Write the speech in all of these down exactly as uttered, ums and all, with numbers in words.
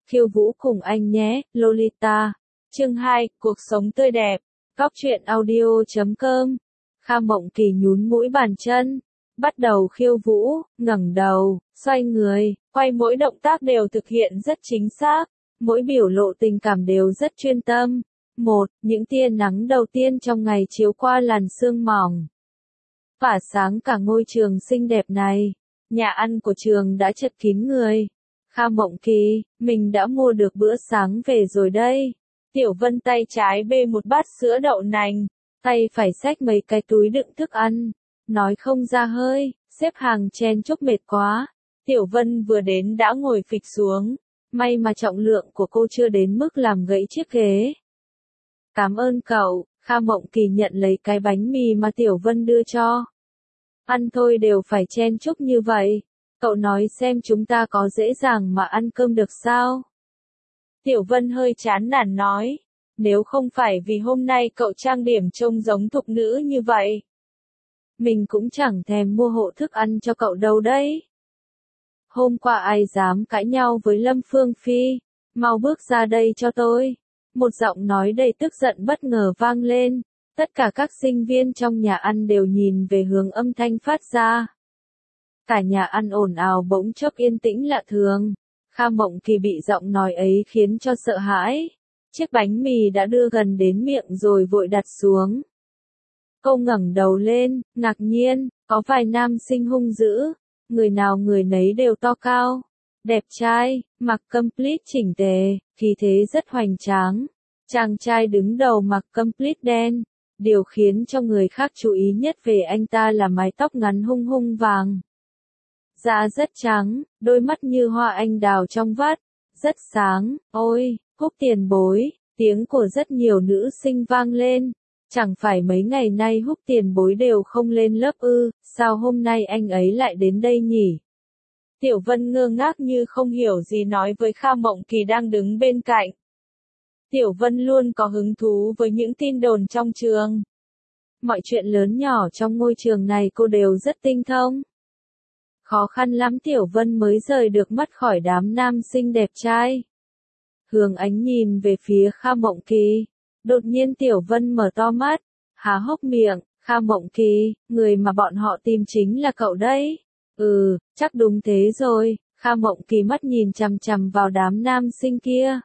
khiêu vũ cùng anh nhé, Lolita. Chương hai, cuộc sống tươi đẹp. Góc truyện audio chấm com. Kha Mộng Kỳ nhún mũi bàn chân, bắt đầu khiêu vũ, ngẩng đầu, xoay người, quay mỗi động tác đều thực hiện rất chính xác, mỗi biểu lộ tình cảm đều rất chuyên tâm. Một, những tia nắng đầu tiên trong ngày chiếu qua làn sương mỏng, phả sáng cả ngôi trường xinh đẹp này. Nhà ăn của trường đã chật kín người. Kha Mộng Kỳ, mình đã mua được bữa sáng về rồi đây. Tiểu Vân tay trái bê một bát sữa đậu nành, tay phải xách mấy cái túi đựng thức ăn, nói không ra hơi, xếp hàng chen chúc mệt quá. Tiểu Vân vừa đến đã ngồi phịch xuống, may mà trọng lượng của cô chưa đến mức làm gãy chiếc ghế. Cảm ơn cậu, Kha Mộng Kỳ nhận lấy cái bánh mì mà Tiểu Vân đưa cho. Ăn thôi đều phải chen chúc như vậy. Cậu nói xem chúng ta có dễ dàng mà ăn cơm được sao? Tiểu Vân hơi chán nản nói. Nếu không phải vì hôm nay cậu trang điểm trông giống thục nữ như vậy, mình cũng chẳng thèm mua hộ thức ăn cho cậu đâu đấy. Hôm qua ai dám cãi nhau với Lâm Phương Phi? Mau bước ra đây cho tôi. Một giọng nói đầy tức giận bất ngờ vang lên. Tất cả các sinh viên trong nhà ăn đều nhìn về hướng âm thanh phát ra. Cả nhà ăn ồn ào bỗng chốc yên tĩnh lạ thường. Kha Mộng Kỳ bị giọng nói ấy khiến cho sợ hãi. Chiếc bánh mì đã đưa gần đến miệng rồi vội đặt xuống. Cô ngẩng đầu lên, ngạc nhiên, có vài nam sinh hung dữ. Người nào người nấy đều to cao, đẹp trai, mặc complete chỉnh tề, khí thế rất hoành tráng. Chàng trai đứng đầu mặc complete đen. Điều khiến cho người khác chú ý nhất về anh ta là mái tóc ngắn hung hung vàng. Da rất trắng, đôi mắt như hoa anh đào trong vắt, rất sáng. Ôi, Húc tiền bối, tiếng của rất nhiều nữ sinh vang lên. Chẳng phải mấy ngày nay Húc tiền bối đều không lên lớp ư, sao hôm nay anh ấy lại đến đây nhỉ? Tiểu Vân ngơ ngác như không hiểu gì nói với Kha Mộng Kỳ đang đứng bên cạnh. Tiểu Vân luôn có hứng thú với những tin đồn trong trường. Mọi chuyện lớn nhỏ trong ngôi trường này cô đều rất tinh thông. Khó khăn lắm Tiểu Vân mới rời được mắt khỏi đám nam sinh đẹp trai. Hướng ánh nhìn về phía Kha Mộng Kỳ. Đột nhiên Tiểu Vân mở to mắt, há hốc miệng. Kha Mộng Kỳ, người mà bọn họ tìm chính là cậu đấy. Ừ, chắc đúng thế rồi. Kha Mộng Kỳ mắt nhìn chằm chằm vào đám nam sinh kia.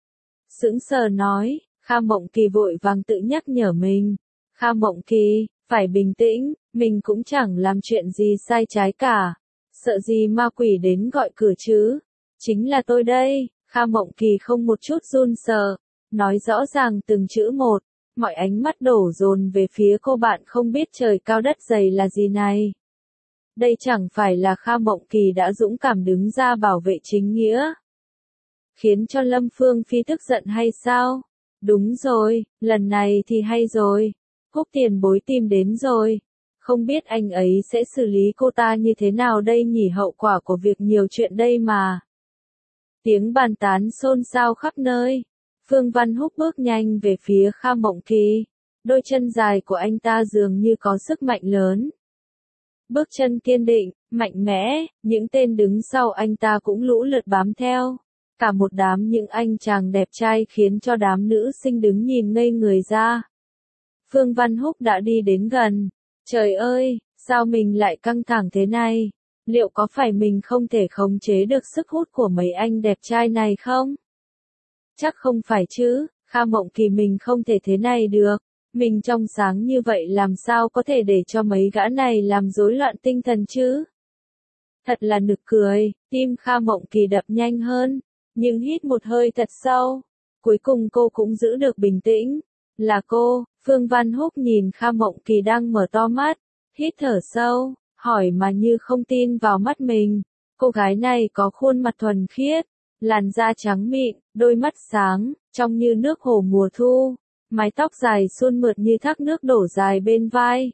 Sững sờ nói, Kha Mộng Kỳ vội vàng tự nhắc nhở mình. Kha Mộng Kỳ, phải bình tĩnh, mình cũng chẳng làm chuyện gì sai trái cả. Sợ gì ma quỷ đến gọi cửa chứ? Chính là tôi đây. Kha Mộng Kỳ không một chút run sợ, nói rõ ràng từng chữ một. Mọi ánh mắt đổ dồn về phía cô bạn không biết trời cao đất dày là gì này. Đây chẳng phải là Kha Mộng Kỳ đã dũng cảm đứng ra bảo vệ chính nghĩa, khiến cho Lâm Phương Phi tức giận hay sao? Đúng rồi, lần này thì hay rồi. Húc tiền bối tìm đến rồi. Không biết anh ấy sẽ xử lý cô ta như thế nào đây nhỉ, hậu quả của việc nhiều chuyện đây mà. Tiếng bàn tán xôn xao khắp nơi. Phương Văn Húc bước nhanh về phía Kha Mộng Kỳ. Đôi chân dài của anh ta dường như có sức mạnh lớn. Bước chân kiên định, mạnh mẽ, những tên đứng sau anh ta cũng lũ lượt bám theo. Cả một đám những anh chàng đẹp trai khiến cho đám nữ sinh đứng nhìn ngây người ra. Phương Văn Húc đã đi đến gần. Trời ơi, sao mình lại căng thẳng thế này? Liệu có phải mình không thể khống chế được sức hút của mấy anh đẹp trai này không? Chắc không phải chứ, Kha Mộng Kỳ mình không thể thế này được. Mình trong sáng như vậy làm sao có thể để cho mấy gã này làm rối loạn tinh thần chứ? Thật là nực cười, tim Kha Mộng Kỳ đập nhanh hơn. Nhưng hít một hơi thật sâu. Cuối cùng cô cũng giữ được bình tĩnh. Là cô, Phương Văn Húc nhìn Kha Mộng Kỳ đang mở to mắt. Hít thở sâu, hỏi mà như không tin vào mắt mình. Cô gái này có khuôn mặt thuần khiết, làn da trắng mịn, đôi mắt sáng, trong như nước hồ mùa thu. Mái tóc dài suôn mượt như thác nước đổ dài bên vai.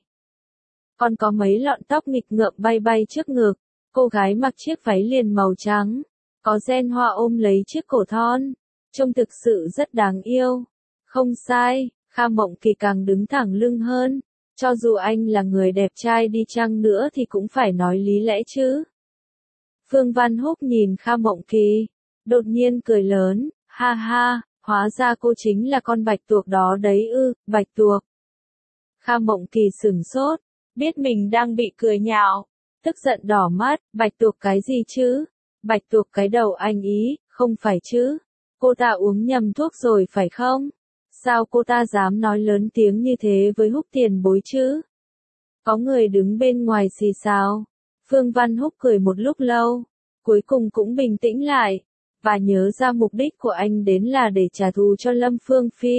Còn có mấy lọn tóc nghịch ngợm bay bay trước ngực. Cô gái mặc chiếc váy liền màu trắng. Có ren hoa ôm lấy chiếc cổ thon, trông thực sự rất đáng yêu. Không sai, Kha Mộng Kỳ càng đứng thẳng lưng hơn. Cho dù anh là người đẹp trai đi chăng nữa thì cũng phải nói lý lẽ chứ. Phương Văn Húc nhìn Kha Mộng Kỳ. đột nhiên cười lớn, ha ha, hóa ra cô chính là con bạch tuộc đó đấy ư, bạch tuộc. Kha Mộng Kỳ sửng sốt, biết mình đang bị cười nhạo, tức giận đỏ mắt, bạch tuộc cái gì chứ? Bạch tuộc cái đầu anh ý, không phải chứ? Cô ta uống nhầm thuốc rồi phải không? Sao cô ta dám nói lớn tiếng như thế với Húc tiền bối chứ? Có người đứng bên ngoài xì xào. Phương Văn Húc cười một lúc lâu, cuối cùng cũng bình tĩnh lại, và nhớ ra mục đích của anh đến là để trả thù cho Lâm Phương Phi.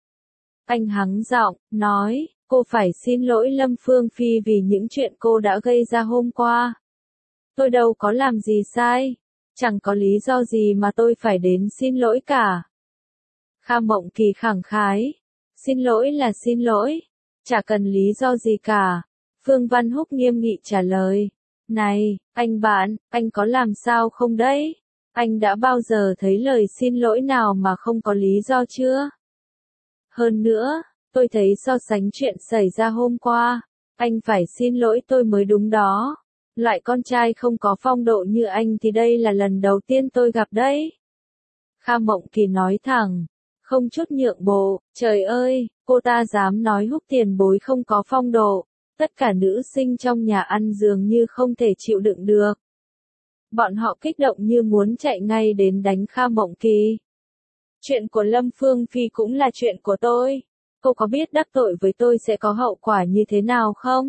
Anh hắng giọng, nói, cô phải xin lỗi Lâm Phương Phi vì những chuyện cô đã gây ra hôm qua. Tôi đâu có làm gì sai, chẳng có lý do gì mà tôi phải đến xin lỗi cả. Kha Mộng Kỳ khẳng khái, xin lỗi là xin lỗi, chả cần lý do gì cả. Phương Văn Húc nghiêm nghị trả lời, này, anh bạn, anh có làm sao không đấy? Anh đã bao giờ thấy lời xin lỗi nào mà không có lý do chưa? Hơn nữa, tôi thấy so sánh chuyện xảy ra hôm qua, anh phải xin lỗi tôi mới đúng đó. Loại con trai không có phong độ như anh thì đây là lần đầu tiên tôi gặp đấy. Kha Mộng Kỳ nói thẳng, không chút nhượng bộ, trời ơi, cô ta dám nói Húc tiền bối không có phong độ. Tất cả nữ sinh trong nhà ăn dường như không thể chịu đựng được. Bọn họ kích động như muốn chạy ngay đến đánh Kha Mộng Kỳ. Chuyện của Lâm Phương Phi cũng là chuyện của tôi. Cô có biết đắc tội với tôi sẽ có hậu quả như thế nào không?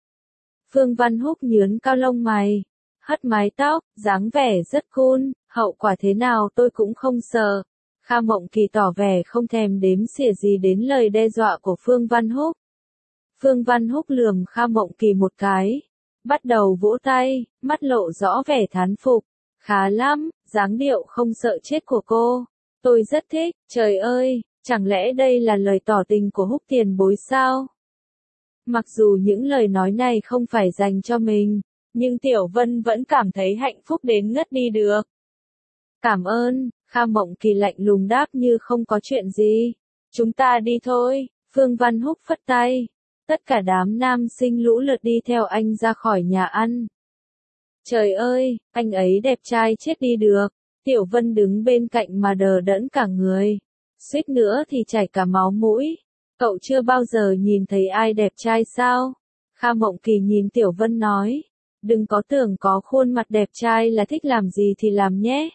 Phương Văn Húc nhướng cao lông mày, hất mái tóc, dáng vẻ rất cool, hậu quả thế nào tôi cũng không sợ. Kha Mộng Kỳ tỏ vẻ không thèm đếm xỉa gì đến lời đe dọa của Phương Văn Húc. Phương Văn Húc lườm Kha Mộng Kỳ một cái, bắt đầu vỗ tay, mắt lộ rõ vẻ thán phục. Khá lắm, dáng điệu không sợ chết của cô. Tôi rất thích, trời ơi, chẳng lẽ đây là lời tỏ tình của Húc tiền bối sao? Mặc dù những lời nói này không phải dành cho mình, nhưng Tiểu Vân vẫn cảm thấy hạnh phúc đến ngất đi được. Cảm ơn, Kha Mộng Kỳ lạnh lùng đáp như không có chuyện gì. Chúng ta đi thôi, Phương Văn Húc phất tay. Tất cả đám nam sinh lũ lượt đi theo anh ra khỏi nhà ăn. Trời ơi, anh ấy đẹp trai chết đi được. Tiểu Vân đứng bên cạnh mà đờ đẫn cả người. Suýt nữa thì chảy cả máu mũi. Cậu chưa bao giờ nhìn thấy ai đẹp trai sao? Kha Mộng Kỳ nhìn Tiểu Vân nói. Đừng có tưởng có khuôn mặt đẹp trai là thích làm gì thì làm nhé.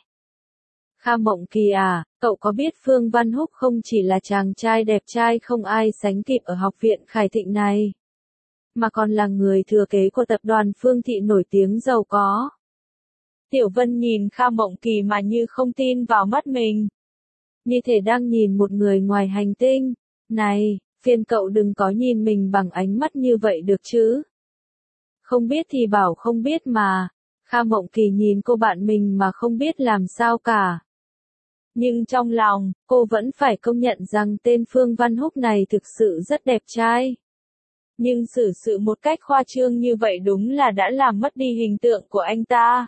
Kha Mộng Kỳ à, cậu có biết Phương Văn Húc không chỉ là chàng trai đẹp trai không ai sánh kịp ở học viện Khải Thịnh này, mà còn là người thừa kế của tập đoàn Phương Thị nổi tiếng giàu có. Tiểu Vân nhìn Kha Mộng Kỳ mà như không tin vào mắt mình. Như thể đang nhìn một người ngoài hành tinh. Này, phiền cậu đừng có nhìn mình bằng ánh mắt như vậy được chứ. Không biết thì bảo không biết mà. Kha Mộng Kỳ nhìn cô bạn mình mà không biết làm sao cả. Nhưng trong lòng, cô vẫn phải công nhận rằng tên Phương Văn Húc này thực sự rất đẹp trai. Nhưng xử sự một cách khoa trương như vậy đúng là đã làm mất đi hình tượng của anh ta.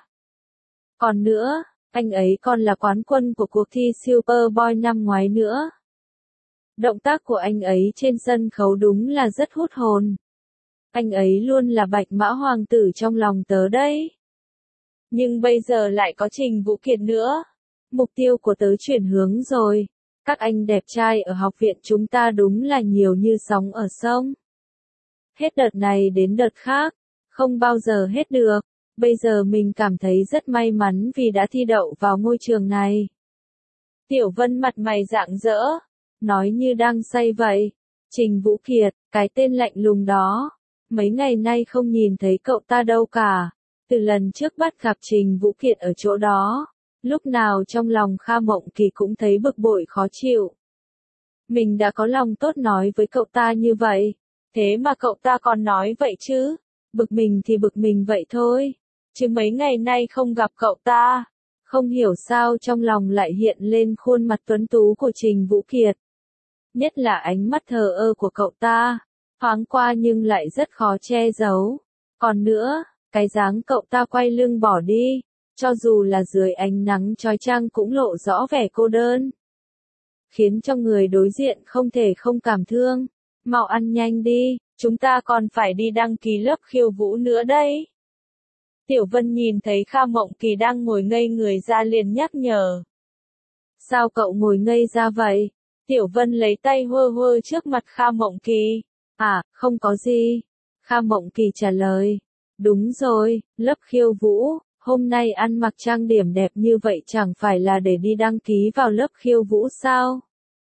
Còn nữa, anh ấy còn là quán quân của cuộc thi Superboy năm ngoái nữa. Động tác của anh ấy trên sân khấu đúng là rất hút hồn. Anh ấy luôn là bạch mã hoàng tử trong lòng tớ đấy. Nhưng bây giờ lại có Trình Vũ Kiệt nữa. Mục tiêu của tớ chuyển hướng rồi. Các anh đẹp trai ở học viện chúng ta đúng là nhiều như sóng ở sông. Hết đợt này đến đợt khác, không bao giờ hết được. Bây giờ mình cảm thấy rất may mắn vì đã thi đậu vào ngôi trường này. Tiểu Vân mặt mày rạng rỡ, nói như đang say vậy. Trình Vũ Kiệt, cái tên lạnh lùng đó. Mấy ngày nay không nhìn thấy cậu ta đâu cả. Từ lần trước bắt gặp Trình Vũ Kiệt ở chỗ đó, lúc nào trong lòng Kha Mộng Kỳ cũng thấy bực bội khó chịu. Mình đã có lòng tốt nói với cậu ta như vậy, thế mà cậu ta còn nói vậy chứ. Bực mình thì bực mình vậy thôi, chứ mấy ngày nay không gặp cậu ta, không hiểu sao trong lòng lại hiện lên khuôn mặt tuấn tú của Trình Vũ Kiệt. Nhất là ánh mắt thờ ơ của cậu ta, thoáng qua nhưng lại rất khó che giấu. Còn nữa, cái dáng cậu ta quay lưng bỏ đi, cho dù là dưới ánh nắng chói chang cũng lộ rõ vẻ cô đơn, khiến cho người đối diện không thể không cảm thương. Mau ăn nhanh đi, chúng ta còn phải đi đăng ký lớp khiêu vũ nữa đây. Tiểu Vân nhìn thấy Kha Mộng Kỳ đang ngồi ngây người ra liền nhắc nhở. Sao cậu ngồi ngây ra vậy? Tiểu Vân lấy tay hơ hơ trước mặt Kha Mộng Kỳ. À, không có gì. Kha Mộng Kỳ trả lời. Đúng rồi, lớp khiêu vũ, hôm nay ăn mặc trang điểm đẹp như vậy chẳng phải là để đi đăng ký vào lớp khiêu vũ sao?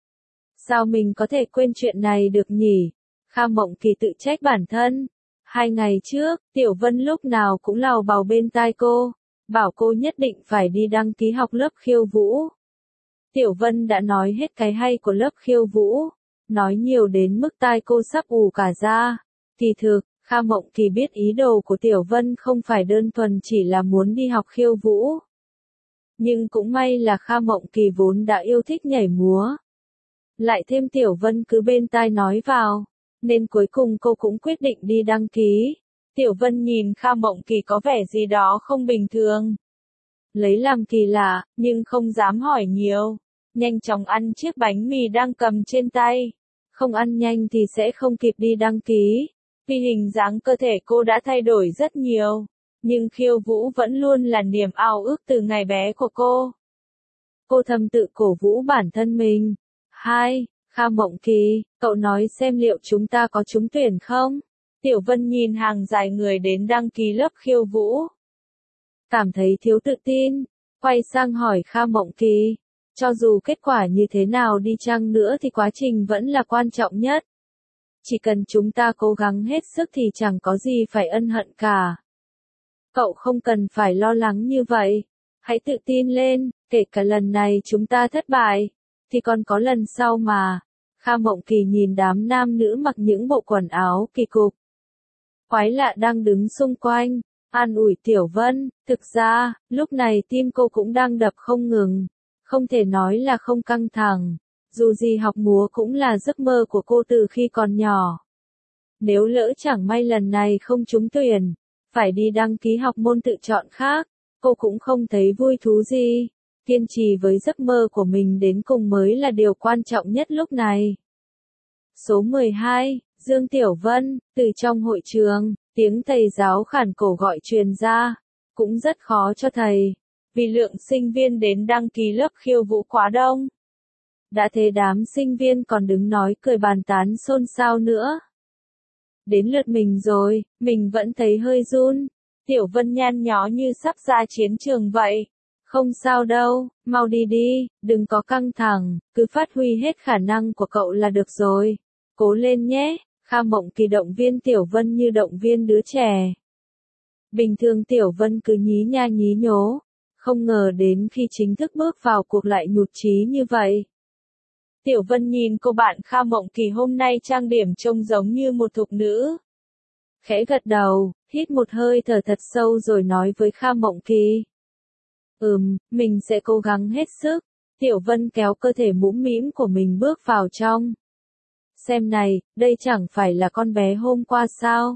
Sao mình có thể quên chuyện này được nhỉ? Kha Mộng Kỳ tự trách bản thân. Hai ngày trước, Tiểu Vân lúc nào cũng lào bào bên tai cô, bảo cô nhất định phải đi đăng ký học lớp khiêu vũ. Tiểu Vân đã nói hết cái hay của lớp khiêu vũ, nói nhiều đến mức tai cô sắp ù cả ra. Kỳ thực, Kha Mộng Kỳ biết ý đồ của Tiểu Vân không phải đơn thuần chỉ là muốn đi học khiêu vũ. Nhưng cũng may là Kha Mộng Kỳ vốn đã yêu thích nhảy múa. Lại thêm Tiểu Vân cứ bên tai nói vào, nên cuối cùng cô cũng quyết định đi đăng ký. Tiểu Vân nhìn Kha Mộng Kỳ có vẻ gì đó không bình thường. Lấy làm kỳ lạ, nhưng không dám hỏi nhiều. Nhanh chóng ăn chiếc bánh mì đang cầm trên tay. Không ăn nhanh thì sẽ không kịp đi đăng ký. Vì hình dáng cơ thể cô đã thay đổi rất nhiều. Nhưng khiêu vũ vẫn luôn là niềm ao ước từ ngày bé của cô. Cô thầm tự cổ vũ bản thân mình. Hai, Kha Mộng Kỳ, cậu nói xem liệu chúng ta có trúng tuyển không? Tiểu Vân nhìn hàng dài người đến đăng ký lớp khiêu vũ. Cảm thấy thiếu tự tin, quay sang hỏi Kha Mộng Kỳ. Cho dù kết quả như thế nào đi chăng nữa thì quá trình vẫn là quan trọng nhất. Chỉ cần chúng ta cố gắng hết sức thì chẳng có gì phải ân hận cả. Cậu không cần phải lo lắng như vậy. Hãy tự tin lên, kể cả lần này chúng ta thất bại, thì còn có lần sau mà. Kha Mộng Kỳ nhìn đám nam nữ mặc những bộ quần áo kỳ cục, quái lạ đang đứng xung quanh, an ủi Tiểu Vân. Thực ra, lúc này tim cô cũng đang đập không ngừng. Không thể nói là không căng thẳng. Dù gì học múa cũng là giấc mơ của cô từ khi còn nhỏ. Nếu lỡ chẳng may lần này không trúng tuyển, phải đi đăng ký học môn tự chọn khác, cô cũng không thấy vui thú gì. Kiên trì với giấc mơ của mình đến cùng mới là điều quan trọng nhất lúc này. Số mười hai, Dương Tiểu Vân, từ trong hội trường, tiếng thầy giáo khản cổ gọi truyền ra, cũng rất khó cho thầy, vì lượng sinh viên đến đăng ký lớp khiêu vũ quá đông. Đã thế đám sinh viên còn đứng nói cười bàn tán xôn xao nữa. Đến lượt mình rồi, mình vẫn thấy hơi run. Tiểu Vân nhăn nhó như sắp ra chiến trường vậy. Không sao đâu, mau đi đi, đừng có căng thẳng, cứ phát huy hết khả năng của cậu là được rồi. Cố lên nhé, Kha Mộng Kỳ động viên Tiểu Vân như động viên đứa trẻ. Bình thường Tiểu Vân cứ nhí nha nhí nhố, không ngờ đến khi chính thức bước vào cuộc lại nhụt chí như vậy. Tiểu Vân nhìn cô bạn Kha Mộng Kỳ hôm nay trang điểm trông giống như một thục nữ. Khẽ gật đầu, hít một hơi thở thật sâu rồi nói với Kha Mộng Kỳ. Ừm, mình sẽ cố gắng hết sức. Tiểu Vân kéo cơ thể mũm mĩm của mình bước vào trong. Xem này, đây chẳng phải là con bé hôm qua sao?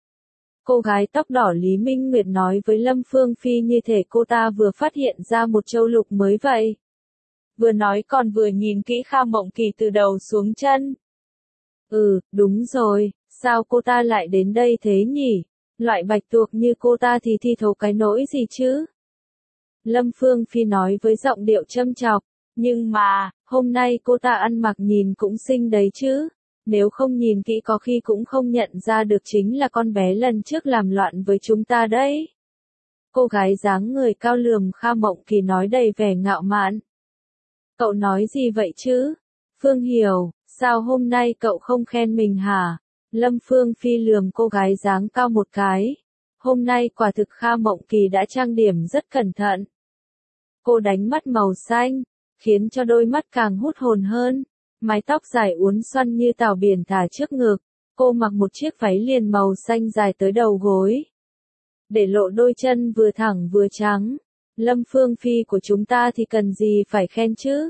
Cô gái tóc đỏ Lý Minh Nguyệt nói với Lâm Phương Phi như thể cô ta vừa phát hiện ra một châu lục mới vậy. Vừa nói còn vừa nhìn kỹ Kha Mộng Kỳ từ đầu xuống chân. Ừ, đúng rồi, sao cô ta lại đến đây thế nhỉ? Loại bạch tuộc như cô ta thì thi thố cái nỗi gì chứ? Lâm Phương Phi nói với giọng điệu châm chọc, nhưng mà, hôm nay cô ta ăn mặc nhìn cũng xinh đấy chứ. Nếu không nhìn kỹ có khi cũng không nhận ra được chính là con bé lần trước làm loạn với chúng ta đấy. Cô gái dáng người cao lườm Kha Mộng Kỳ nói đầy vẻ ngạo mạn. Cậu nói gì vậy chứ? Phương Hiểu, sao hôm nay cậu không khen mình hả? Lâm Phương Phi lườm cô gái dáng cao một cái. Hôm nay quả thực Kha Mộng Kỳ đã trang điểm rất cẩn thận. Cô đánh mắt màu xanh, khiến cho đôi mắt càng hút hồn hơn. Mái tóc dài uốn xoăn như tảo biển thả trước ngực. Cô mặc một chiếc váy liền màu xanh dài tới đầu gối, để lộ đôi chân vừa thẳng vừa trắng. Lâm Phương Phi của chúng ta thì cần gì phải khen chứ?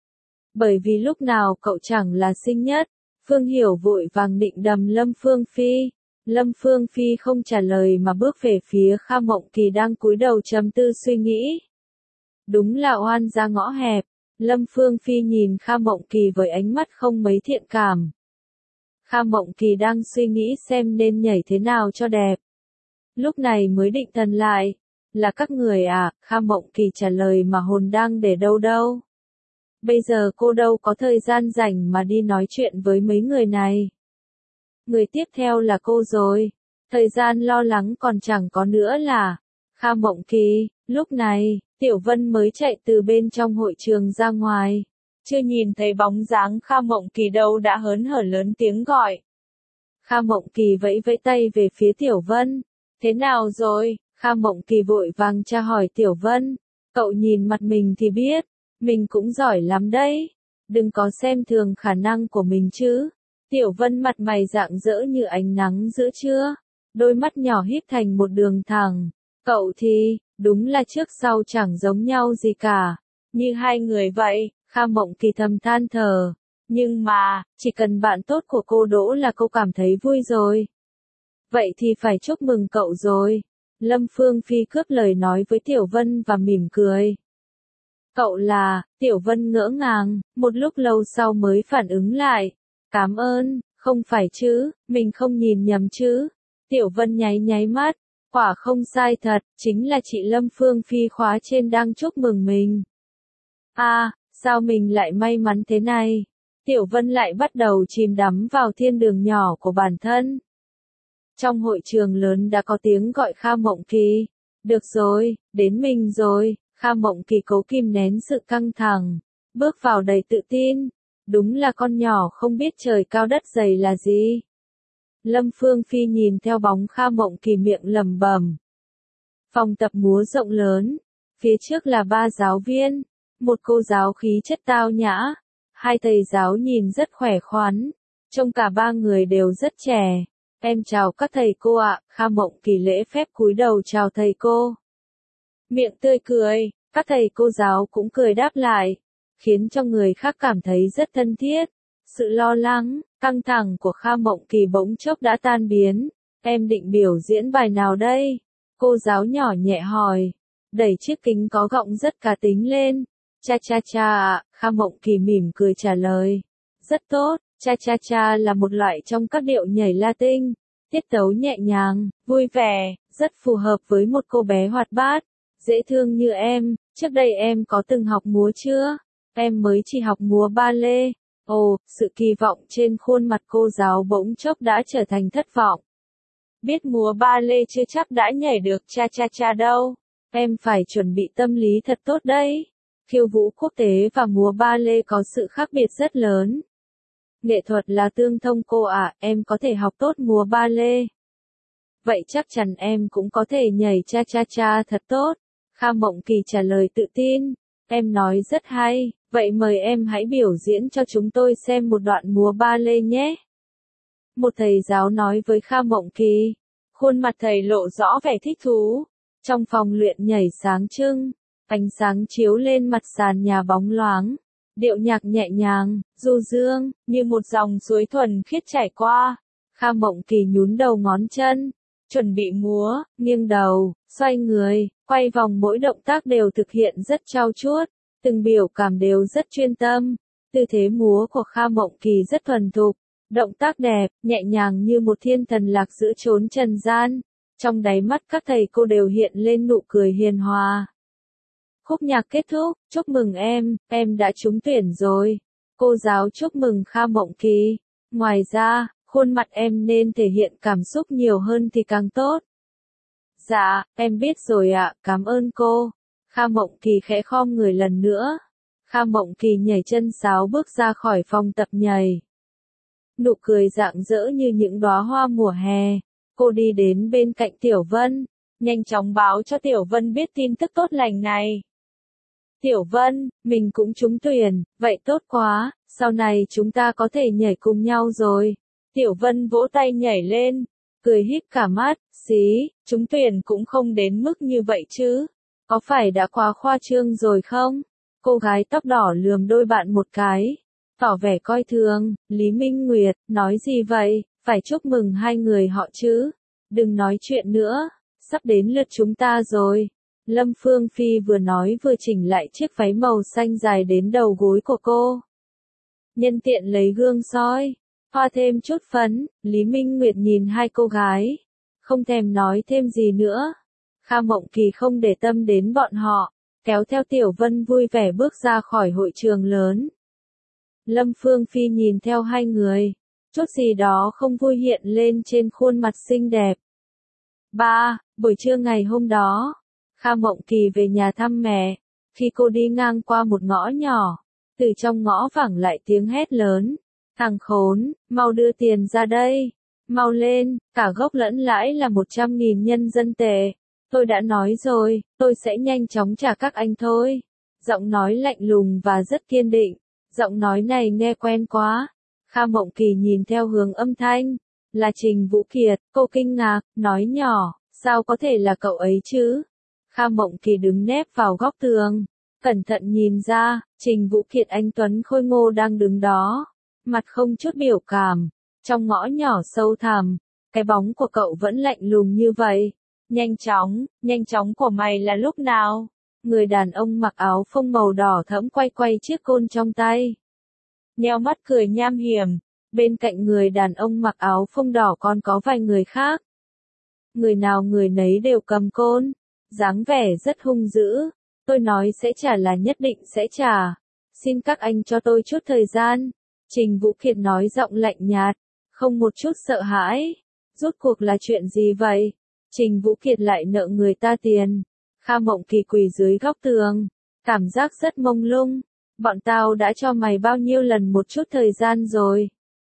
Bởi vì lúc nào cậu chẳng là xinh nhất. Phương Hiểu vội vàng định đầm Lâm Phương Phi. Lâm Phương Phi không trả lời mà bước về phía Kha Mộng Kỳ đang cúi đầu trầm tư suy nghĩ. Đúng là oan ra ngõ hẹp. Lâm Phương Phi nhìn Kha Mộng Kỳ với ánh mắt không mấy thiện cảm. Kha Mộng Kỳ đang suy nghĩ xem nên nhảy thế nào cho đẹp. Lúc này mới định thần lại. Là các người à, Kha Mộng Kỳ trả lời mà hồn đang để đâu đâu. Bây giờ cô đâu có thời gian rảnh mà đi nói chuyện với mấy người này. Người tiếp theo là cô rồi. Thời gian lo lắng còn chẳng có nữa là. Kha Mộng Kỳ, lúc này, Tiểu Vân mới chạy từ bên trong hội trường ra ngoài. Chưa nhìn thấy bóng dáng Kha Mộng Kỳ đâu đã hớn hở lớn tiếng gọi. Kha Mộng Kỳ vẫy vẫy tay về phía Tiểu Vân. Thế nào rồi? Kha Mộng Kỳ vội vàng tra hỏi Tiểu Vân. Cậu nhìn mặt mình thì biết. Mình cũng giỏi lắm đấy. Đừng có xem thường khả năng của mình chứ. Tiểu Vân mặt mày rạng rỡ như ánh nắng giữa trưa. Đôi mắt nhỏ híp thành một đường thẳng. Cậu thì, đúng là trước sau chẳng giống nhau gì cả. Như hai người vậy, Kha Mộng Kỳ thầm than thở. Nhưng mà, chỉ cần bạn tốt của cô đỗ là cô cảm thấy vui rồi. Vậy thì phải chúc mừng cậu rồi. Lâm Phương Phi cướp lời nói với Tiểu Vân và mỉm cười. Cậu là, Tiểu Vân ngỡ ngàng, một lúc lâu sau mới phản ứng lại. Cảm ơn, không phải chứ, mình không nhìn nhầm chứ. Tiểu Vân nháy nháy mắt, quả không sai thật, chính là chị Lâm Phương Phi khóa trên đang chúc mừng mình. À, sao mình lại may mắn thế này? Tiểu Vân lại bắt đầu chìm đắm vào thiên đường nhỏ của bản thân. Trong hội trường lớn đã có tiếng gọi Kha Mộng Kỳ. Được rồi, đến mình rồi. Kha Mộng Kỳ cố kìm nén sự căng thẳng, bước vào đầy tự tin. Đúng là con nhỏ không biết trời cao đất dày là gì. Lâm Phương Phi nhìn theo bóng Kha Mộng Kỳ miệng lẩm bẩm. Phòng tập múa rộng lớn, phía trước là ba giáo viên, một cô giáo khí chất tao nhã, hai thầy giáo nhìn rất khỏe khoắn, trông cả ba người đều rất trẻ. Em chào các thầy cô ạ. Kha Mộng Kỳ lễ phép cúi đầu chào thầy cô. Miệng tươi cười, các thầy cô giáo cũng cười đáp lại, khiến cho người khác cảm thấy rất thân thiết. Sự lo lắng, căng thẳng của Kha Mộng Kỳ bỗng chốc đã tan biến. Em định biểu diễn bài nào đây? Cô giáo nhỏ nhẹ hỏi, đẩy chiếc kính có gọng rất cá tính lên. Cha cha cha ạ, Kha Mộng Kỳ mỉm cười trả lời. Rất tốt, cha cha cha là một loại trong các điệu nhảy Latin, tiết tấu nhẹ nhàng, vui vẻ, rất phù hợp với một cô bé hoạt bát, dễ thương như em. Trước đây em có từng học múa chưa? Em mới chỉ học múa ba lê. Ồ, sự kỳ vọng trên khuôn mặt cô giáo bỗng chốc đã trở thành thất vọng. Biết múa ba lê chưa chắc đã nhảy được cha cha cha đâu. Em phải chuẩn bị tâm lý thật tốt đấy. Khiêu vũ quốc tế và múa ba lê có sự khác biệt rất lớn. Nghệ thuật là tương thông cô ạ, em có thể học tốt múa ba lê. Vậy chắc chắn em cũng có thể nhảy cha cha cha thật tốt. Kha Mộng Kỳ trả lời tự tin. Em nói rất hay, vậy mời em hãy biểu diễn cho chúng tôi xem một đoạn múa ba lê nhé. Một thầy giáo nói với Kha Mộng Kỳ. Khuôn mặt thầy lộ rõ vẻ thích thú. Trong phòng luyện nhảy sáng trưng, ánh sáng chiếu lên mặt sàn nhà bóng loáng. Điệu nhạc nhẹ nhàng, du dương, như một dòng suối thuần khiết chảy qua. Kha Mộng Kỳ nhún đầu ngón chân, chuẩn bị múa, nghiêng đầu, xoay người, quay vòng, mỗi động tác đều thực hiện rất trau chuốt, từng biểu cảm đều rất chuyên tâm. Tư thế múa của Kha Mộng Kỳ rất thuần thục, động tác đẹp, nhẹ nhàng như một thiên thần lạc giữa chốn trần gian. Trong đáy mắt các thầy cô đều hiện lên nụ cười hiền hòa. Khúc nhạc kết thúc, chúc mừng em, em đã trúng tuyển rồi. Cô giáo chúc mừng Kha Mộng Kỳ. Ngoài ra, khuôn mặt em nên thể hiện cảm xúc nhiều hơn thì càng tốt. Dạ, em biết rồi ạ, cảm ơn cô. Kha Mộng Kỳ khẽ khom người lần nữa. Kha Mộng Kỳ nhảy chân sáo bước ra khỏi phòng tập nhảy. Nụ cười rạng rỡ như những đóa hoa mùa hè. Cô đi đến bên cạnh Tiểu Vân, nhanh chóng báo cho Tiểu Vân biết tin tức tốt lành này. Tiểu Vân, mình cũng trúng tuyển, vậy tốt quá, sau này chúng ta có thể nhảy cùng nhau rồi. Tiểu Vân vỗ tay nhảy lên, cười híp cả mắt, xí, trúng tuyển cũng không đến mức như vậy chứ. Có phải đã quá khoa trương rồi không? Cô gái tóc đỏ lườm đôi bạn một cái, tỏ vẻ coi thường. Lý Minh Nguyệt, nói gì vậy, phải chúc mừng hai người họ chứ. Đừng nói chuyện nữa, sắp đến lượt chúng ta rồi. Lâm Phương Phi vừa nói vừa chỉnh lại chiếc váy màu xanh dài đến đầu gối của cô. Nhân tiện lấy gương soi, thoa thêm chút phấn. Lý Minh Nguyệt nhìn hai cô gái, không thèm nói thêm gì nữa. Kha Mộng Kỳ không để tâm đến bọn họ, kéo theo Tiểu Vân vui vẻ bước ra khỏi hội trường lớn. Lâm Phương Phi nhìn theo hai người, chút gì đó không vui hiện lên trên khuôn mặt xinh đẹp. Ba, buổi trưa ngày hôm đó, Kha Mộng Kỳ về nhà thăm mẹ, khi cô đi ngang qua một ngõ nhỏ, từ trong ngõ vẳng lại tiếng hét lớn, thằng khốn, mau đưa tiền ra đây, mau lên, cả gốc lẫn lãi là một trăm nghìn nhân dân tệ. Tôi đã nói rồi, tôi sẽ nhanh chóng trả các anh thôi. Giọng nói lạnh lùng và rất kiên định, giọng nói này nghe quen quá. Kha Mộng Kỳ nhìn theo hướng âm thanh, là Trình Vũ Kiệt, cô kinh ngạc, nói nhỏ, sao có thể là cậu ấy chứ? Kha Mộng Kỳ đứng nép vào góc tường, cẩn thận nhìn ra, Trình Vũ Kiệt anh tuấn khôi ngô đang đứng đó, mặt không chút biểu cảm, trong ngõ nhỏ sâu thẳm, cái bóng của cậu vẫn lạnh lùng như vậy. Nhanh chóng, nhanh chóng của mày là lúc nào? Người đàn ông mặc áo phông màu đỏ thẫm quay quay chiếc côn trong tay. Nheo mắt cười nham hiểm, bên cạnh người đàn ông mặc áo phông đỏ còn có vài người khác. Người nào người nấy đều cầm côn, dáng vẻ rất hung dữ. Tôi nói sẽ trả là nhất định sẽ trả. Xin các anh cho tôi chút thời gian. Trình Vũ Kiệt nói giọng lạnh nhạt, không một chút sợ hãi. Rốt cuộc là chuyện gì vậy? Trình Vũ Kiệt lại nợ người ta tiền. Kha Mộng Kỳ quỳ dưới góc tường, cảm giác rất mông lung. Bọn tao đã cho mày bao nhiêu lần một chút thời gian rồi.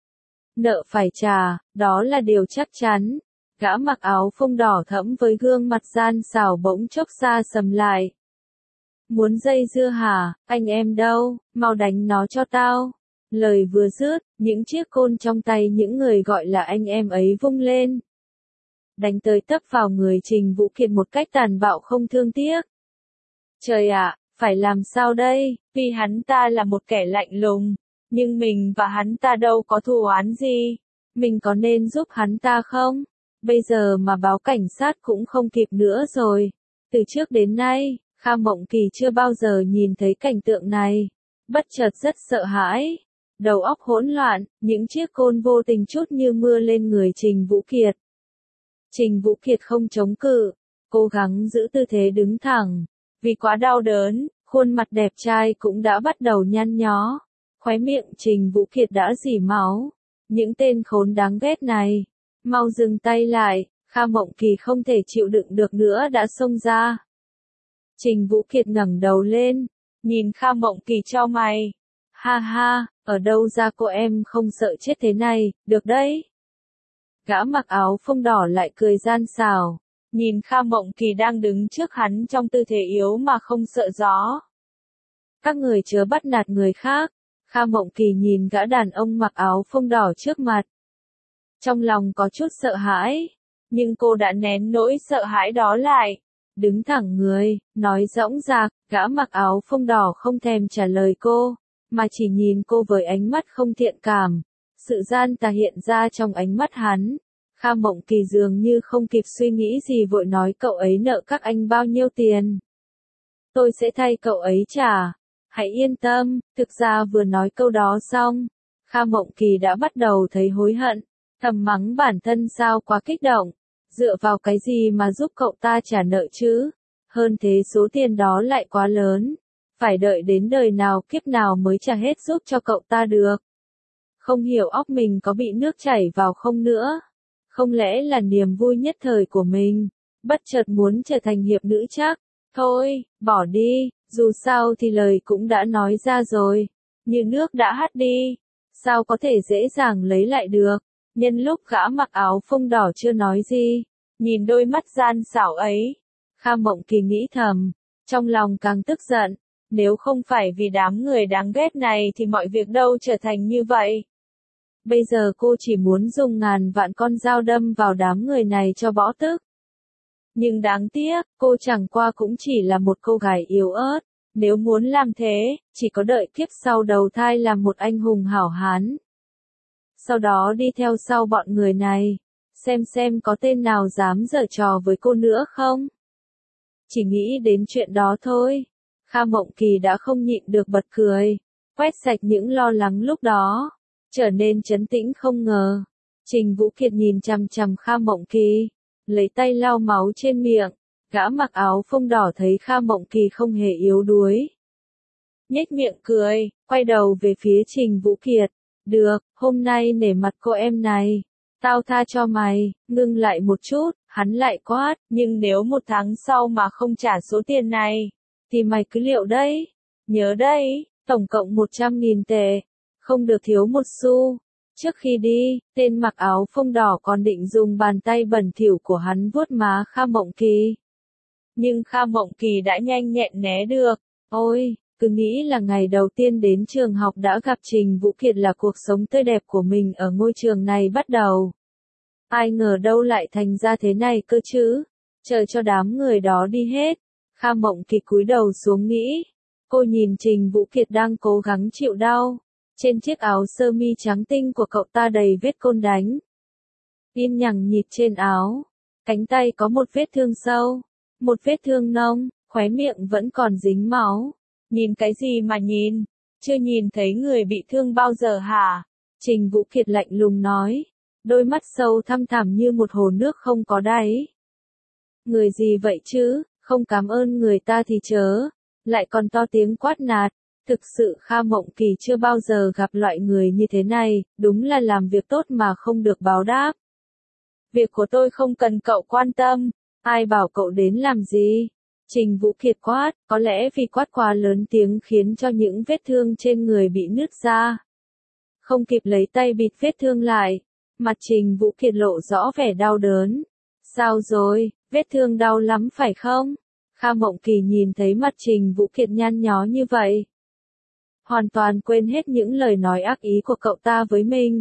Nợ phải trả, đó là điều chắc chắn. Gã mặc áo phông đỏ thẫm với gương mặt gian xảo bỗng chốc xa sầm lại. Muốn dây dưa hả, anh em đâu, mau đánh nó cho tao. Lời vừa dứt, những chiếc côn trong tay những người gọi là anh em ấy vung lên. Đánh tới tấp vào người Trình Vũ Kiệt một cách tàn bạo không thương tiếc. Trời ạ, phải làm sao đây, vì hắn ta là một kẻ lạnh lùng, nhưng mình và hắn ta đâu có thù oán gì, mình có nên giúp hắn ta không? Bây giờ mà báo cảnh sát cũng không kịp nữa rồi. Từ trước đến nay, Kha Mộng Kỳ chưa bao giờ nhìn thấy cảnh tượng này, bất chợt rất sợ hãi, đầu óc hỗn loạn, những chiếc côn vô tình chút như mưa lên người Trình Vũ Kiệt. Trình Vũ Kiệt không chống cự, cố gắng giữ tư thế đứng thẳng, vì quá đau đớn, khuôn mặt đẹp trai cũng đã bắt đầu nhăn nhó, khóe miệng Trình Vũ Kiệt đã rỉ máu. Những tên khốn đáng ghét này, mau dừng tay lại, Kha Mộng Kỳ không thể chịu đựng được nữa đã xông ra. Trình Vũ Kiệt ngẩng đầu lên, nhìn Kha Mộng Kỳ chau mày. Ha ha, ở đâu ra cô em không sợ chết thế này, được đấy. Gã mặc áo phông đỏ lại cười gian xảo, nhìn Kha Mộng Kỳ đang đứng trước hắn trong tư thế yếu mà không sợ gió. Các người chớ bắt nạt người khác. Kha Mộng Kỳ nhìn gã đàn ông mặc áo phông đỏ trước mặt. Trong lòng có chút sợ hãi, nhưng cô đã nén nỗi sợ hãi đó lại. Đứng thẳng người, nói dõng dạc, gã mặc áo phông đỏ không thèm trả lời cô, mà chỉ nhìn cô với ánh mắt không thiện cảm. Sự gian tà hiện ra trong ánh mắt hắn. Kha Mộng Kỳ dường như không kịp suy nghĩ gì vội nói cậu ấy nợ các anh bao nhiêu tiền. Tôi sẽ thay cậu ấy trả. Hãy yên tâm, thực ra vừa nói câu đó xong, Kha Mộng Kỳ đã bắt đầu thấy hối hận, thầm mắng bản thân sao quá kích động, dựa vào cái gì mà giúp cậu ta trả nợ chứ, hơn thế số tiền đó lại quá lớn, phải đợi đến đời nào kiếp nào mới trả hết giúp cho cậu ta được. Không hiểu óc mình có bị nước chảy vào không nữa, không lẽ là niềm vui nhất thời của mình, bất chợt muốn trở thành hiệp nữ chắc, thôi, bỏ đi. Dù sao thì lời cũng đã nói ra rồi, như nước đã hắt đi, sao có thể dễ dàng lấy lại được. Nhân lúc gã mặc áo phông đỏ chưa nói gì, nhìn đôi mắt gian xảo ấy, Kha Mộng Kỳ nghĩ thầm, trong lòng càng tức giận, nếu không phải vì đám người đáng ghét này thì mọi việc đâu trở thành như vậy. Bây giờ cô chỉ muốn dùng ngàn vạn con dao đâm vào đám người này cho bỏ tức. Nhưng đáng tiếc, cô chẳng qua cũng chỉ là một cô gái yếu ớt, nếu muốn làm thế, chỉ có đợi kiếp sau đầu thai làm một anh hùng hảo hán. Sau đó đi theo sau bọn người này, xem xem có tên nào dám giở trò với cô nữa không. Chỉ nghĩ đến chuyện đó thôi, Kha Mộng Kỳ đã không nhịn được bật cười, quét sạch những lo lắng lúc đó, trở nên trấn tĩnh không ngờ. Trình Vũ Kiệt nhìn chằm chằm Kha Mộng Kỳ. lấy tay lau máu trên miệng. Gã mặc áo phông đỏ thấy Kha Mộng Kỳ không hề yếu đuối. Nhếch miệng cười, quay đầu về phía Trình Vũ Kiệt. Được, hôm nay nể mặt cô em này. Tao tha cho mày, ngưng lại một chút, hắn lại quát, nhưng nếu một tháng sau mà không trả số tiền này, thì mày cứ liệu đấy. Nhớ đấy, tổng cộng một trăm nghìn tệ, không được thiếu một xu. Trước khi đi, tên mặc áo phông đỏ còn định dùng bàn tay bẩn thỉu của hắn vuốt má Kha Mộng Kỳ. Nhưng Kha Mộng Kỳ đã nhanh nhẹn né được. Ôi, cứ nghĩ là ngày đầu tiên đến trường học đã gặp Trình Vũ Kiệt là cuộc sống tươi đẹp của mình ở ngôi trường này bắt đầu. Ai ngờ đâu lại thành ra thế này cơ chứ. Chờ cho đám người đó đi hết. Kha Mộng Kỳ cúi đầu xuống nghĩ. Cô nhìn Trình Vũ Kiệt đang cố gắng chịu đau. Trên chiếc áo sơ mi trắng tinh của cậu ta đầy vết côn đánh. Im nhằng nhịt trên áo. Cánh tay có một vết thương sâu. Một vết thương nông, khóe miệng vẫn còn dính máu. Nhìn cái gì mà nhìn? Chưa nhìn thấy người bị thương bao giờ hả? Trình Vũ Kiệt lạnh lùng nói. Đôi mắt sâu thăm thẳm như một hồ nước không có đáy. Người gì vậy chứ? Không cảm ơn người ta thì chớ. Lại còn to tiếng quát nạt. Thực sự Kha Mộng Kỳ chưa bao giờ gặp loại người như thế này, đúng là làm việc tốt mà không được báo đáp. Việc của tôi không cần cậu quan tâm, ai bảo cậu đến làm gì? Trình Vũ Kiệt quát, có lẽ vì quát quá lớn tiếng khiến cho những vết thương trên người bị nứt ra. Không kịp lấy tay bịt vết thương lại, mặt Trình Vũ Kiệt lộ rõ vẻ đau đớn. Sao rồi, vết thương đau lắm phải không? Kha Mộng Kỳ nhìn thấy mặt Trình Vũ Kiệt nhăn nhó như vậy. Hoàn toàn quên hết những lời nói ác ý của cậu ta với mình.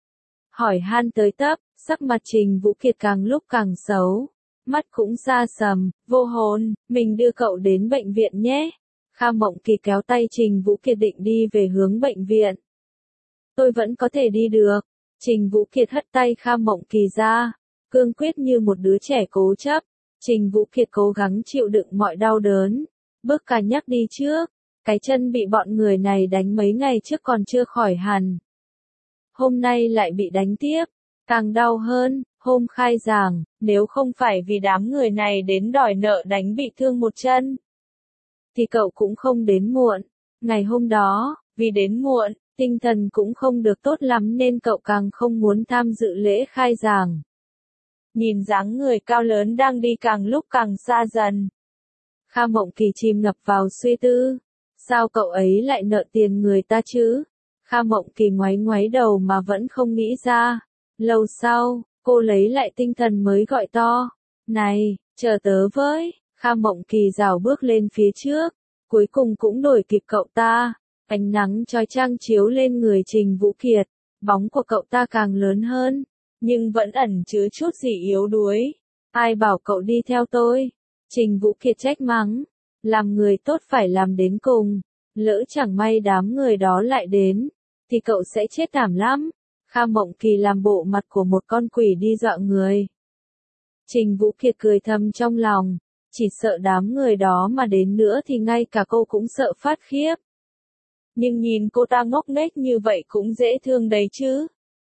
Hỏi han tới tấp, sắc mặt Trình Vũ Kiệt càng lúc càng xấu. Mắt cũng xa sầm, vô hồn, mình đưa cậu đến bệnh viện nhé. Kha Mộng Kỳ kéo tay Trình Vũ Kiệt định đi về hướng bệnh viện. Tôi vẫn có thể đi được. Trình Vũ Kiệt hất tay Kha Mộng Kỳ ra, cương quyết như một đứa trẻ cố chấp. Trình Vũ Kiệt cố gắng chịu đựng mọi đau đớn, bước cả nhắc đi trước. Cái chân bị bọn người này đánh mấy ngày trước còn chưa khỏi hẳn. Hôm nay lại bị đánh tiếp, càng đau hơn. Hôm khai giảng, nếu không phải vì đám người này đến đòi nợ đánh bị thương một chân, thì cậu cũng không đến muộn. Ngày hôm đó, vì đến muộn, tinh thần cũng không được tốt lắm nên cậu càng không muốn tham dự lễ khai giảng. Nhìn dáng người cao lớn đang đi càng lúc càng xa dần. Kha Mộng Kỳ chìm ngập vào suy tư. Sao cậu ấy lại nợ tiền người ta chứ? Kha Mộng Kỳ ngoáy ngoáy đầu mà vẫn không nghĩ ra. Lâu sau, cô lấy lại tinh thần mới gọi to. Này, chờ tớ với. Kha Mộng Kỳ rảo bước lên phía trước. Cuối cùng cũng đuổi kịp cậu ta. Ánh nắng chói chang chiếu lên người Trình Vũ Kiệt. Bóng của cậu ta càng lớn hơn. Nhưng vẫn ẩn chứa chút gì yếu đuối. Ai bảo cậu đi theo tôi? Trình Vũ Kiệt trách mắng. Làm người tốt phải làm đến cùng. Lỡ chẳng may đám người đó lại đến, thì cậu sẽ chết thảm lắm. Kha Mộng Kỳ làm bộ mặt của một con quỷ đi dọa người. Trình Vũ Kiệt cười thầm trong lòng. Chỉ sợ đám người đó mà đến nữa thì ngay cả cô cũng sợ phát khiếp. Nhưng nhìn cô ta ngốc nghếch như vậy cũng dễ thương đấy chứ.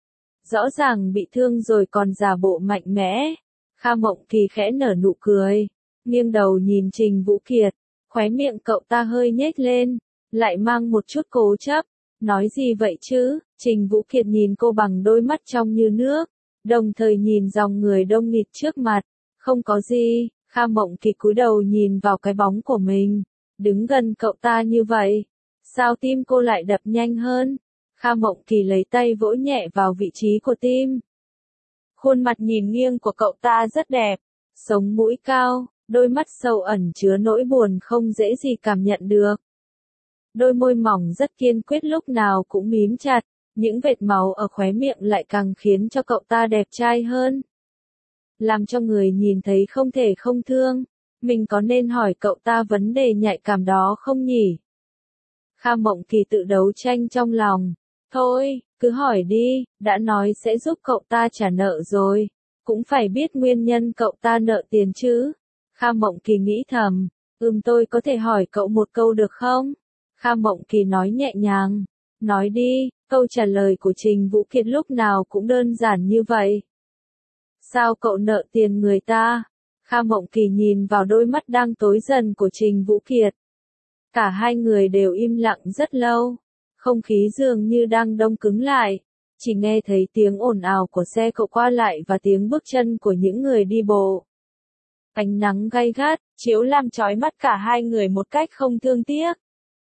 Rõ ràng bị thương rồi còn giả bộ mạnh mẽ. Kha Mộng Kỳ khẽ nở nụ cười, nghiêng đầu nhìn Trình Vũ Kiệt. Khóe miệng cậu ta hơi nhếch lên, lại mang một chút cố chấp. Nói gì vậy chứ? Trình Vũ Kiệt nhìn cô bằng đôi mắt trong như nước, đồng thời nhìn dòng người đông nghịt trước mặt. Không có gì. Kha Mộng Kỳ cúi đầu nhìn vào cái bóng của mình, đứng gần cậu ta như vậy. Sao tim cô lại đập nhanh hơn? Kha Mộng Kỳ lấy tay vỗ nhẹ vào vị trí của tim. Khuôn mặt nhìn nghiêng của cậu ta rất đẹp, sống mũi cao, đôi mắt sâu ẩn chứa nỗi buồn không dễ gì cảm nhận được. Đôi môi mỏng rất kiên quyết lúc nào cũng mím chặt, những vệt máu ở khóe miệng lại càng khiến cho cậu ta đẹp trai hơn. Làm cho người nhìn thấy không thể không thương. Mình có nên hỏi cậu ta vấn đề nhạy cảm đó không nhỉ? Kha Mộng Kỳ tự đấu tranh trong lòng. Thôi, cứ hỏi đi, đã nói sẽ giúp cậu ta trả nợ rồi. Cũng phải biết nguyên nhân cậu ta nợ tiền chứ. Kha Mộng Kỳ nghĩ thầm, ừm tôi có thể hỏi cậu một câu được không? Kha Mộng Kỳ nói nhẹ nhàng. Nói đi, câu trả lời của Trình Vũ Kiệt lúc nào cũng đơn giản như vậy. Sao cậu nợ tiền người ta? Kha Mộng Kỳ nhìn vào đôi mắt đang tối dần của Trình Vũ Kiệt. Cả hai người đều im lặng rất lâu. Không khí dường như đang đông cứng lại. Chỉ nghe thấy tiếng ồn ào của xe cộ qua lại và tiếng bước chân của những người đi bộ. Ánh nắng gay gắt, chiếu làm chói mắt cả hai người một cách không thương tiếc.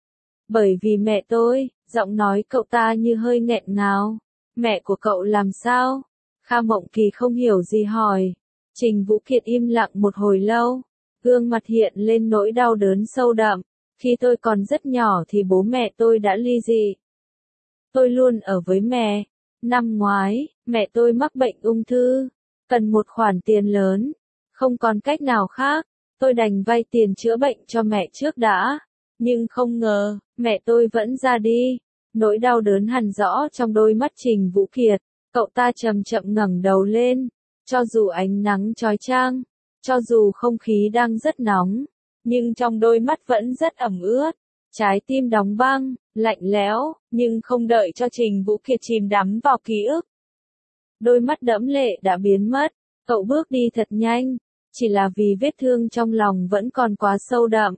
Bởi vì mẹ tôi, giọng nói cậu ta như hơi nghẹn ngào. Mẹ của cậu làm sao? Kha Mộng Kỳ không hiểu gì hỏi. Trình Vũ Kiệt im lặng một hồi lâu. Gương mặt hiện lên nỗi đau đớn sâu đậm. Khi tôi còn rất nhỏ thì bố mẹ tôi đã ly dị. Tôi luôn ở với mẹ. Năm ngoái, mẹ tôi mắc bệnh ung thư. Cần một khoản tiền lớn. Không còn cách nào khác. Tôi đành vay tiền chữa bệnh cho mẹ trước đã. Nhưng không ngờ, mẹ tôi vẫn ra đi. Nỗi đau đớn hằn rõ trong đôi mắt Trình Vũ Kiệt. Cậu ta chậm chậm ngẩng đầu lên. Cho dù ánh nắng chói chang, cho dù không khí đang rất nóng, nhưng trong đôi mắt vẫn rất ẩm ướt. Trái tim đóng băng, lạnh lẽo, nhưng không đợi cho Trình Vũ Kiệt chìm đắm vào ký ức. Đôi mắt đẫm lệ đã biến mất, cậu bước đi thật nhanh, chỉ là vì vết thương trong lòng vẫn còn quá sâu đậm.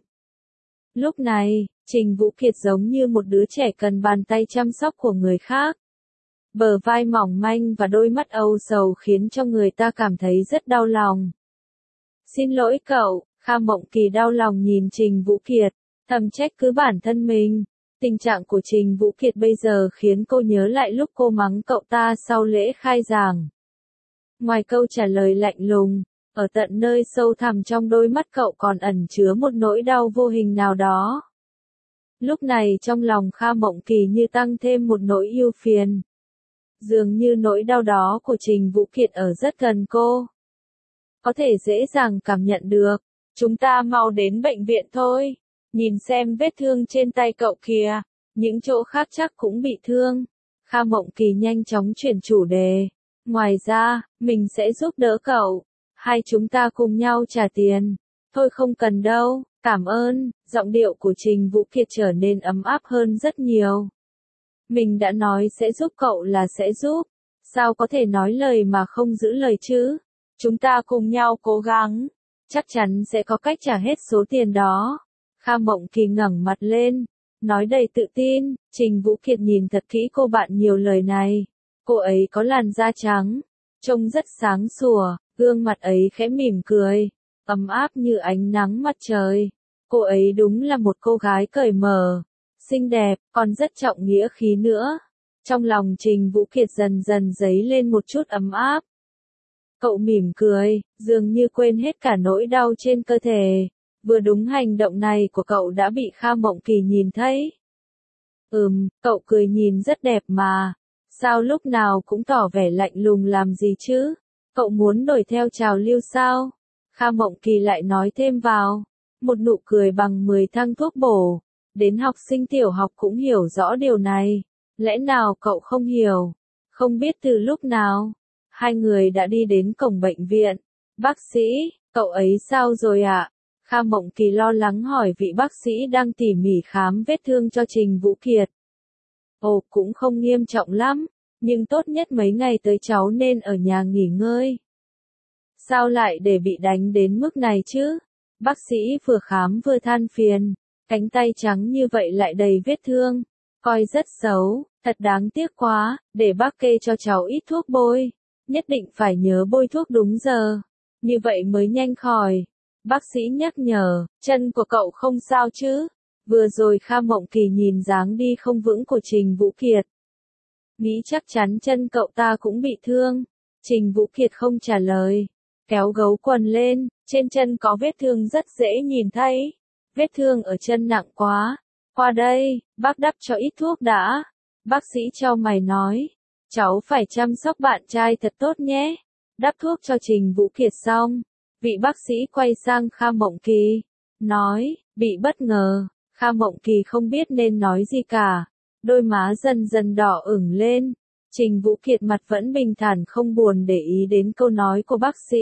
Lúc này, Trình Vũ Kiệt giống như một đứa trẻ cần bàn tay chăm sóc của người khác. Bờ vai mỏng manh và đôi mắt âu sầu khiến cho người ta cảm thấy rất đau lòng. Xin lỗi cậu, Kha Mộng Kỳ đau lòng nhìn Trình Vũ Kiệt, thầm trách cứ bản thân mình. Tình trạng của Trình Vũ Kiệt bây giờ khiến cô nhớ lại lúc cô mắng cậu ta sau lễ khai giảng. Ngoài câu trả lời lạnh lùng, ở tận nơi sâu thẳm trong đôi mắt cậu còn ẩn chứa một nỗi đau vô hình nào đó. Lúc này trong lòng Kha Mộng Kỳ như tăng thêm một nỗi ưu phiền. Dường như nỗi đau đó của Trình Vũ Kiệt ở rất gần cô. Có thể dễ dàng cảm nhận được. Chúng ta mau đến bệnh viện thôi. Nhìn xem vết thương trên tay cậu kìa. Những chỗ khác chắc cũng bị thương. Kha Mộng Kỳ nhanh chóng chuyển chủ đề. Ngoài ra, mình sẽ giúp đỡ cậu. Hai chúng ta cùng nhau trả tiền. Thôi không cần đâu, cảm ơn. Giọng điệu của Trình Vũ Kiệt trở nên ấm áp hơn rất nhiều. Mình đã nói sẽ giúp cậu là sẽ giúp. Sao có thể nói lời mà không giữ lời chứ? Chúng ta cùng nhau cố gắng. Chắc chắn sẽ có cách trả hết số tiền đó. Kha Mộng Kỳ ngẩng mặt lên. Nói đầy tự tin. Trình Vũ Kiệt nhìn thật kỹ cô bạn nhiều lời này. Cô ấy có làn da trắng. Trông rất sáng sủa. Gương mặt ấy khẽ mỉm cười. Ấm áp như ánh nắng mặt trời. Cô ấy đúng là một cô gái cởi mở. Xinh đẹp, còn rất trọng nghĩa khí nữa. Trong lòng Trình Vũ Kiệt dần dần dấy lên một chút ấm áp. Cậu mỉm cười, dường như quên hết cả nỗi đau trên cơ thể. Vừa đúng hành động này của cậu đã bị Kha Mộng Kỳ nhìn thấy. Ừm, cậu cười nhìn rất đẹp mà. Sao lúc nào cũng tỏ vẻ lạnh lùng làm gì chứ? Cậu muốn đổi theo trào lưu sao? Kha Mộng Kỳ lại nói thêm vào. Một nụ cười bằng mười thang thuốc bổ. Đến học sinh tiểu học cũng hiểu rõ điều này. Lẽ nào cậu không hiểu? Không biết từ lúc nào. Hai người đã đi đến cổng bệnh viện. Bác sĩ, cậu ấy sao rồi ạ? À? Kha Mộng Kỳ lo lắng hỏi vị bác sĩ đang tỉ mỉ khám vết thương cho Trình Vũ Kiệt. Ồ, cũng không nghiêm trọng lắm. Nhưng tốt nhất mấy ngày tới cháu nên ở nhà nghỉ ngơi. Sao lại để bị đánh đến mức này chứ? Bác sĩ vừa khám vừa than phiền. Cánh tay trắng như vậy lại đầy vết thương. Coi rất xấu, thật đáng tiếc quá, để bác kê cho cháu ít thuốc bôi. Nhất định phải nhớ bôi thuốc đúng giờ. Như vậy mới nhanh khỏi. Bác sĩ nhắc nhở, chân của cậu không sao chứ? Vừa rồi Kha Mộng Kỳ nhìn dáng đi không vững của Trình Vũ Kiệt. Nghĩ chắc chắn chân cậu ta cũng bị thương. Trình Vũ Kiệt không trả lời. Kéo gấu quần lên, trên chân có vết thương rất dễ nhìn thấy. Vết thương ở chân nặng quá. Qua đây, bác đắp cho ít thuốc đã. Bác sĩ chau mày nói. Cháu phải chăm sóc bạn trai thật tốt nhé. Đắp thuốc cho Trình Vũ Kiệt xong. Vị bác sĩ quay sang Kha Mộng Kỳ. Nói, bị bất ngờ. Kha Mộng Kỳ không biết nên nói gì cả. Đôi má dần dần đỏ ửng lên. Trình Vũ Kiệt mặt vẫn bình thản không buồn để ý đến câu nói của bác sĩ.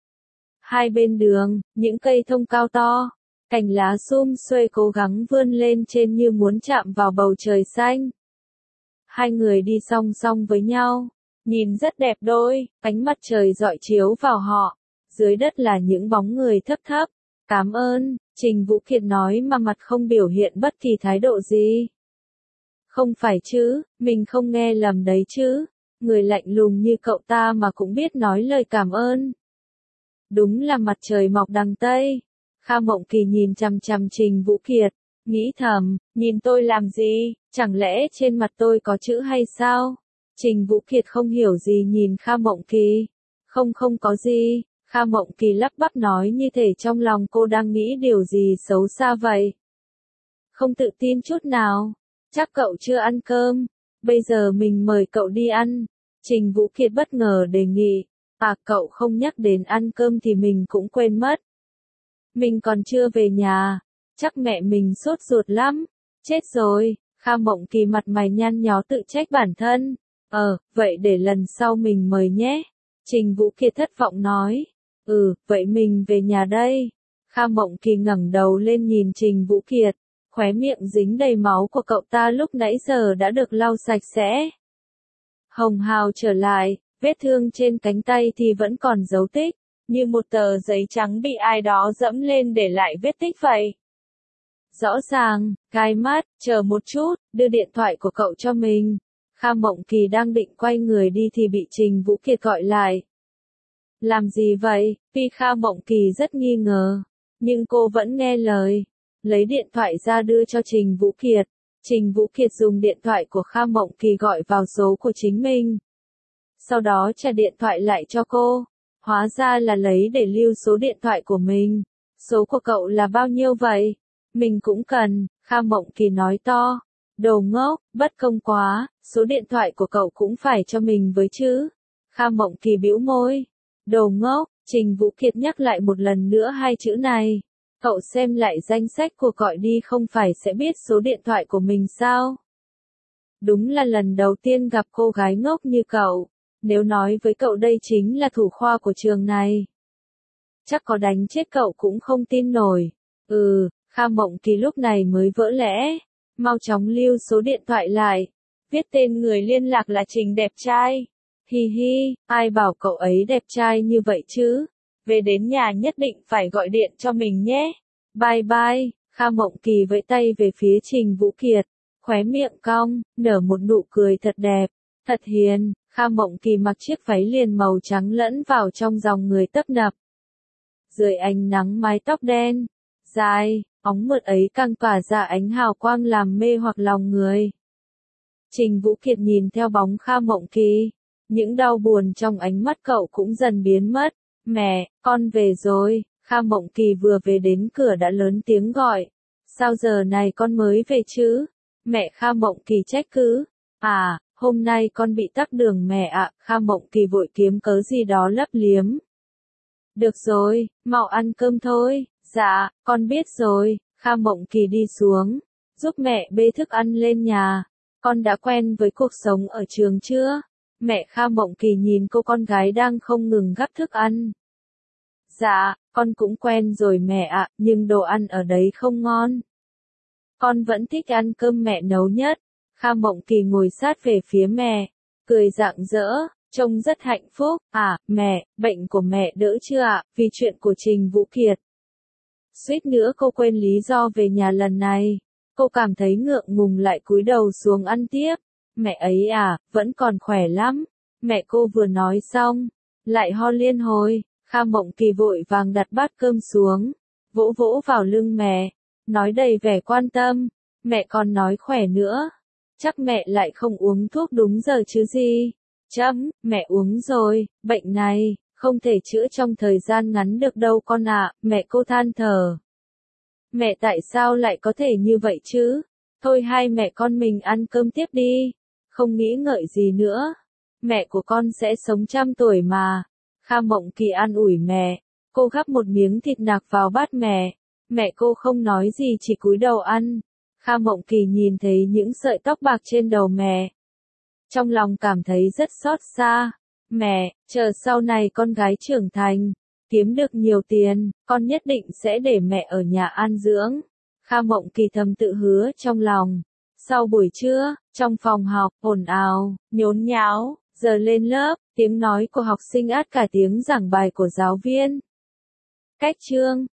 Hai bên đường, những cây thông cao to. Cành lá sum xuê cố gắng vươn lên trên như muốn chạm vào bầu trời xanh. Hai người đi song song với nhau. nhìn rất đẹp đôi, ánh mặt trời rọi chiếu vào họ. Dưới đất là những bóng người thấp thấp. Cảm ơn, Trình Vũ Kiệt nói mà mặt không biểu hiện bất kỳ thái độ gì. Không phải chứ, mình không nghe lầm đấy chứ. Người lạnh lùng như cậu ta mà cũng biết nói lời cảm ơn. Đúng là mặt trời mọc đằng Tây. Kha Mộng Kỳ nhìn chằm chằm Trình Vũ Kiệt, nghĩ thầm, nhìn tôi làm gì, chẳng lẽ trên mặt tôi có chữ hay sao? Trình Vũ Kiệt không hiểu gì nhìn Kha Mộng Kỳ. Không không có gì, Kha Mộng Kỳ lắp bắp nói như thể trong lòng cô đang nghĩ điều gì xấu xa vậy. Không tự tin chút nào, chắc cậu chưa ăn cơm, bây giờ mình mời cậu đi ăn. Trình Vũ Kiệt bất ngờ đề nghị, à cậu không nhắc đến ăn cơm thì mình cũng quên mất. Mình còn chưa về nhà, chắc mẹ mình sốt ruột lắm, chết rồi. Kha Mộng Kỳ mặt mày nhăn nhó tự trách bản thân, ờ, vậy để lần sau mình mời nhé. Trình Vũ Kiệt thất vọng nói, ừ, vậy mình về nhà đây. Kha Mộng Kỳ ngẩng đầu lên nhìn Trình Vũ Kiệt, khóe miệng dính đầy máu của cậu ta lúc nãy giờ đã được lau sạch sẽ. Hồng hào trở lại, vết thương trên cánh tay thì vẫn còn dấu tích, như một tờ giấy trắng bị ai đó dẫm lên để lại vết tích vậy. Rõ ràng, gai mắt, chờ một chút, đưa điện thoại của cậu cho mình. Kha Mộng Kỳ đang định quay người đi thì bị Trình Vũ Kiệt gọi lại. Làm gì vậy? Vì Kha Mộng Kỳ rất nghi ngờ, nhưng cô vẫn nghe lời, lấy điện thoại ra đưa cho Trình Vũ Kiệt. Trình Vũ Kiệt dùng điện thoại của Kha Mộng Kỳ gọi vào số của chính mình. Sau đó trả điện thoại lại cho cô. Hóa ra là lấy để lưu số điện thoại của mình. Số của cậu là bao nhiêu vậy? Mình cũng cần, Kha Mộng Kỳ nói to. Đồ ngốc, bất công quá, số điện thoại của cậu cũng phải cho mình với chứ. Kha Mộng Kỳ bĩu môi. Đồ ngốc, Trình Vũ Kiệt nhắc lại một lần nữa hai chữ này. Cậu xem lại danh sách cuộc gọi đi không phải sẽ biết số điện thoại của mình sao? Đúng là lần đầu tiên gặp cô gái ngốc như cậu. Nếu nói với cậu đây chính là thủ khoa của trường này, chắc có đánh chết cậu cũng không tin nổi. Ừ, Kha Mộng Kỳ lúc này mới vỡ lẽ. Mau chóng lưu số điện thoại lại. Viết tên người liên lạc là Trình đẹp trai. Hi hi, ai bảo cậu ấy đẹp trai như vậy chứ? Về đến nhà nhất định phải gọi điện cho mình nhé. Bye bye. Kha Mộng Kỳ vẫy tay về phía Trình Vũ Kiệt, khóe miệng cong, nở một nụ cười thật đẹp, thật hiền. Kha Mộng Kỳ mặc chiếc váy liền màu trắng lẫn vào trong dòng người tấp nập. Dưới ánh nắng mái tóc đen, dài, óng mượt ấy càng tỏa ra ánh hào quang làm mê hoặc lòng người. Trình Vũ Kiệt nhìn theo bóng Kha Mộng Kỳ, những đau buồn trong ánh mắt cậu cũng dần biến mất. Mẹ, con về rồi. Kha Mộng Kỳ vừa về đến cửa đã lớn tiếng gọi. Sao giờ này con mới về chứ? Mẹ Kha Mộng Kỳ trách cứ. À, hôm nay con bị tắc đường mẹ ạ. Kha Mộng Kỳ vội kiếm cớ gì đó lấp liếm. Được rồi, mau ăn cơm thôi. Dạ, con biết rồi. Kha Mộng Kỳ đi xuống, giúp mẹ bê thức ăn lên nhà. Con đã quen với cuộc sống ở trường chưa? Mẹ Kha Mộng Kỳ nhìn cô con gái đang không ngừng gắp thức ăn. Dạ, con cũng quen rồi mẹ ạ, nhưng đồ ăn ở đấy không ngon. Con vẫn thích ăn cơm mẹ nấu nhất. Kha Mộng Kỳ ngồi sát về phía mẹ, cười rạng rỡ, trông rất hạnh phúc. À, mẹ, bệnh của mẹ đỡ chưa ạ? Vì chuyện của Trình Vũ Kiệt. Suýt nữa cô quên lý do về nhà lần này. Cô cảm thấy ngượng ngùng lại cúi đầu xuống ăn tiếp. Mẹ ấy à, vẫn còn khỏe lắm. Mẹ cô vừa nói xong, lại ho liên hồi. Kha Mộng Kỳ vội vàng đặt bát cơm xuống, vỗ vỗ vào lưng mẹ, nói đầy vẻ quan tâm. Mẹ còn nói khỏe nữa. Chắc mẹ lại không uống thuốc đúng giờ chứ gì? Chấm, mẹ uống rồi, bệnh này, không thể chữa trong thời gian ngắn được đâu con ạ, mẹ cô than thở. Mẹ tại sao lại có thể như vậy chứ? Thôi hai mẹ con mình ăn cơm tiếp đi, không nghĩ ngợi gì nữa. Mẹ của con sẽ sống trăm tuổi mà. Kha Mộng Kỳ an ủi mẹ, cô gắp một miếng thịt nạc vào bát mẹ. Mẹ cô không nói gì chỉ cúi đầu ăn. Kha Mộng Kỳ nhìn thấy những sợi tóc bạc trên đầu mẹ, trong lòng cảm thấy rất xót xa. Mẹ, chờ sau này con gái trưởng thành, kiếm được nhiều tiền, con nhất định sẽ để mẹ ở nhà an dưỡng. Kha Mộng Kỳ thầm tự hứa trong lòng. Sau buổi trưa, trong phòng học, ồn ào, nhốn nháo, Giờ lên lớp, tiếng nói của học sinh át cả tiếng giảng bài của giáo viên. Cách chương